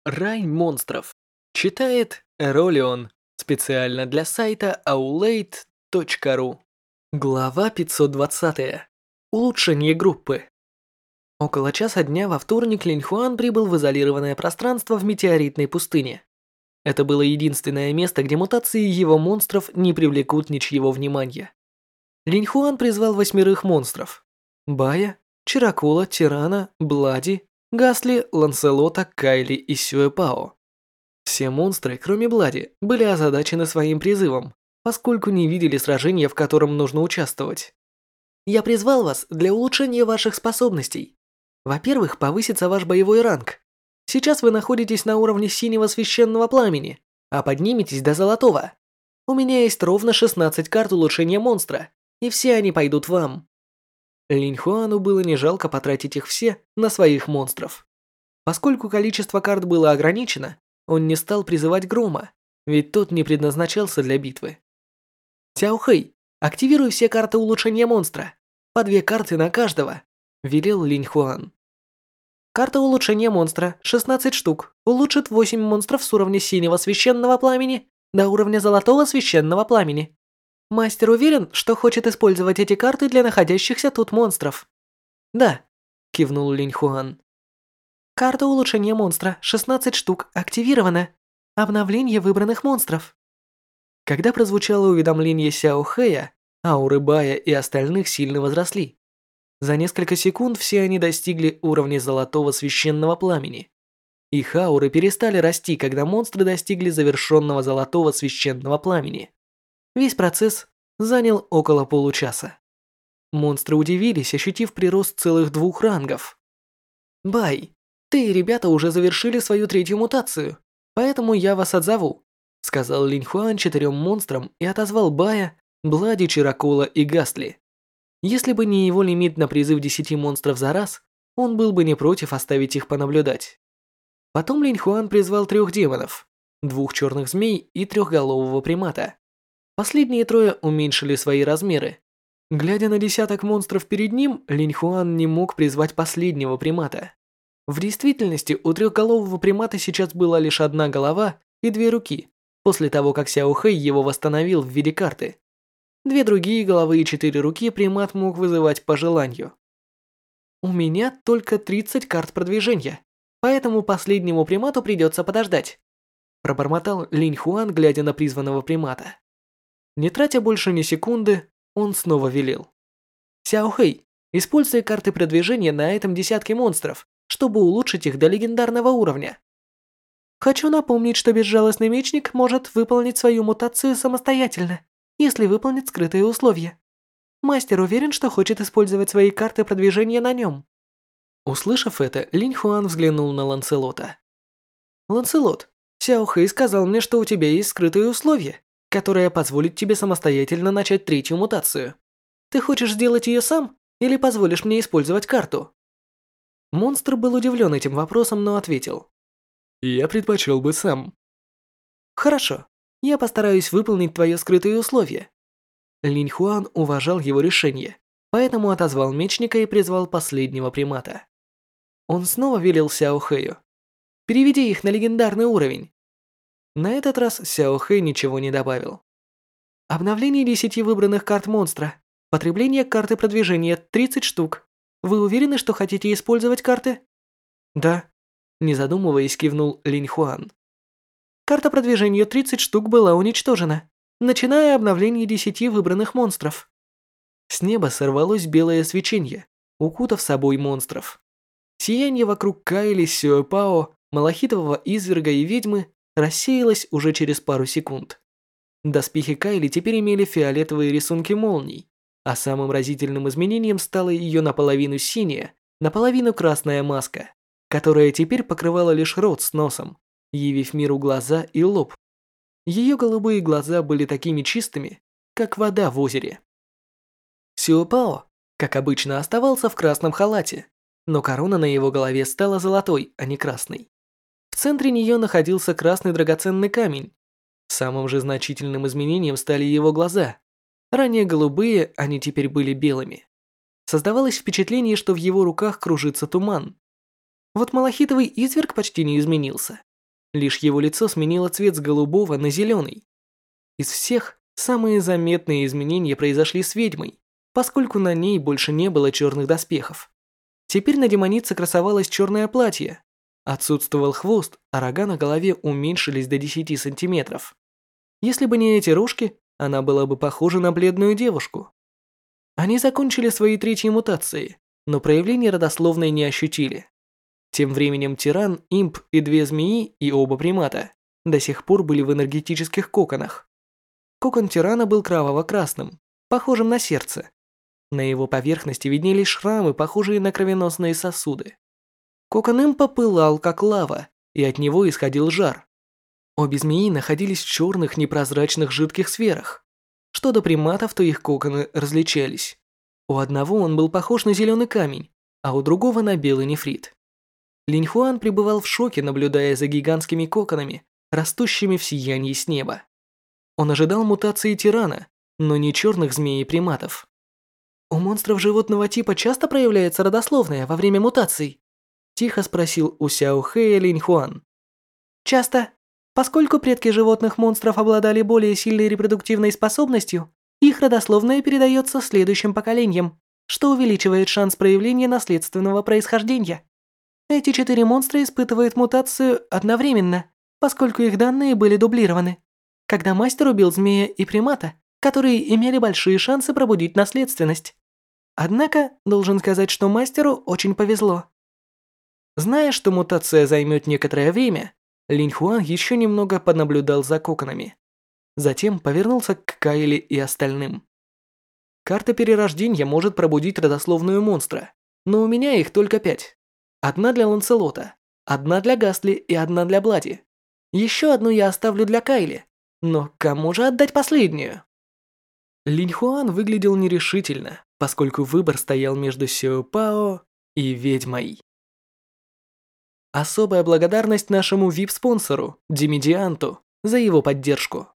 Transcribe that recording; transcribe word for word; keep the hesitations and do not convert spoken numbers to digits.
Рай монстров. Читает Эролион. Специально для сайта аулейт точка ру. Глава пятьсот двадцать. Улучшение группы. Около часа дня во вторник Линьхуан прибыл в изолированное пространство в метеоритной пустыне. Это было единственное место, где мутации его монстров не привлекут ничьего внимания. Линьхуан призвал восьмерых монстров. Бая, Чиракула, Тирана, Блади, Гасли, Ланселота, Кайли и Сюэпао. Все монстры, кроме Блади, были озадачены своим призывом, поскольку не видели сражения, в котором нужно участвовать. Я призвал вас для улучшения ваших способностей. Во-первых, повысится ваш боевой ранг. Сейчас вы находитесь на уровне синего священного пламени, а подниметесь до золотого. У меня есть ровно шестнадцать карт улучшения монстра, и все они пойдут вам. Линьхуану было не жалко потратить их все на своих монстров. Поскольку количество карт было ограничено, он не стал призывать Грома, ведь тот не предназначался для битвы. «Цяохэй, активируй все карты улучшения монстра. По две карты на каждого», – велел Линьхуан. Карта улучшения монстра, шестнадцать штук, улучшит восемь монстров с уровня синего священного пламени до уровня золотого священного пламени. Мастер уверен, что хочет использовать эти карты для находящихся тут монстров. Да, кивнул Линьхуан. Карта улучшения монстра, шестнадцать штук, активирована. Обновление выбранных монстров. Когда прозвучало уведомление Сяохэя, ауры Бая и остальных сильно возросли. За несколько секунд все они достигли уровня золотого священного пламени. Их ауры перестали расти, когда монстры достигли завершенного золотого священного пламени. Весь процесс занял около получаса. Монстры удивились, ощутив прирост целых двух рангов. «Бай, ты и ребята уже завершили свою третью мутацию, поэтому я вас отзову», сказал Линьхуан четырем монстрам и отозвал Бая, Блади, Чиракула и Гасли. Если бы не его лимит на призыв десяти монстров за раз, он был бы не против оставить их понаблюдать. Потом Линьхуан призвал трех демонов, двух черных змей и трехголового примата. Последние трое уменьшили свои размеры. Глядя на десяток монстров перед ним, Линьхуан не мог призвать последнего примата. В действительности у трехголового примата сейчас была лишь одна голова и две руки, после того, как Сяохэй его восстановил в виде карты. Две другие головы и четыре руки примат мог вызывать по желанию. «У меня только тридцать карт продвижения, поэтому последнему примату придется подождать», пробормотал Линьхуан, глядя на призванного примата. Не тратя больше ни секунды, он снова велел. «Сяохэй, используй карты продвижения на этом десятке монстров, чтобы улучшить их до легендарного уровня. Хочу напомнить, что безжалостный мечник может выполнить свою мутацию самостоятельно, если выполнит скрытые условия. Мастер уверен, что хочет использовать свои карты продвижения на нем». Услышав это, Линьхуан взглянул на Ланселота. «Ланселот, Сяохэй сказал мне, что у тебя есть скрытые условия, которая позволит тебе самостоятельно начать третью мутацию. Ты хочешь сделать ее сам или позволишь мне использовать карту?» Монстр был удивлен этим вопросом, но ответил. «Я предпочел бы сам». «Хорошо, я постараюсь выполнить твое скрытые условия». Линьхуан уважал его решение, поэтому отозвал мечника и призвал последнего примата. Он снова велел Сяохэю. «Переведи их на легендарный уровень». На этот раз Сяохэй ничего не добавил. Обновление десяти выбранных карт монстра. Потребление карты продвижения тридцать штук. Вы уверены, что хотите использовать карты? Да. Не задумываясь, кивнул Линьхуан. Карта продвижения тридцать штук была уничтожена, начиная обновление десяти выбранных монстров. С неба сорвалось белое свечение, укутав собой монстров. Сияние вокруг Кайли, Сюэпао, малахитового изверга и ведьмы рассеялась уже через пару секунд. Доспехи Кайли теперь имели фиолетовые рисунки молний, а самым разительным изменением стала ее наполовину синяя, наполовину красная маска, которая теперь покрывала лишь рот с носом, явив миру глаза и лоб. Ее голубые глаза были такими чистыми, как вода в озере. Сюэпао, как обычно, оставался в красном халате, но корона на его голове стала золотой, а не красной. В центре нее находился красный драгоценный камень. Самым же значительным изменением стали его глаза. Ранее голубые, они теперь были белыми. Создавалось впечатление, что в его руках кружится туман. Вот малахитовый изверг почти не изменился. Лишь его лицо сменило цвет с голубого на зеленый. Из всех, самые заметные изменения произошли с ведьмой, поскольку на ней больше не было черных доспехов. Теперь на демонице красовалось черное платье. Отсутствовал хвост, а рога на голове уменьшились до десяти сантиметров. Если бы не эти рожки, она была бы похожа на бледную девушку. Они закончили свои третьи мутации, но проявления родословной не ощутили. Тем временем тиран, имп и две змеи, и оба примата, до сих пор были в энергетических коконах. Кокон тирана был кроваво-красным, похожим на сердце. На его поверхности виднелись шрамы, похожие на кровеносные сосуды. Кокон импа пылал, как лава, и от него исходил жар. Обе змеи находились в черных непрозрачных жидких сферах. Что до приматов, то их коконы различались. У одного он был похож на зеленый камень, а у другого на белый нефрит. Линьхуан пребывал в шоке, наблюдая за гигантскими коконами, растущими в сиянии с неба. Он ожидал мутации тирана, но не черных змей и приматов. «У монстров животного типа часто проявляется родословная во время мутаций?» Тихо спросил у Сяо Хэя Линьхуан. «Часто. Поскольку предки животных монстров обладали более сильной репродуктивной способностью, их родословная передается следующим поколениям, что увеличивает шанс проявления наследственного происхождения. Эти четыре монстра испытывают мутацию одновременно, поскольку их данные были дублированы. Когда мастер убил змея и примата, которые имели большие шансы пробудить наследственность. Однако, должен сказать, что мастеру очень повезло». Зная, что мутация займет некоторое время, Линьхуан еще немного понаблюдал за коконами. Затем повернулся к Кайле и остальным. «Карта перерождения может пробудить родословную монстра, но у меня их только пять. Одна для Ланселота, одна для Гасли и одна для Блади. Еще одну я оставлю для Кайли, но кому же отдать последнюю?» Линьхуан выглядел нерешительно, поскольку выбор стоял между Сяо Пао и ведьмой. Особая благодарность нашему ви ай пи-спонсору, Димедианту, за его поддержку.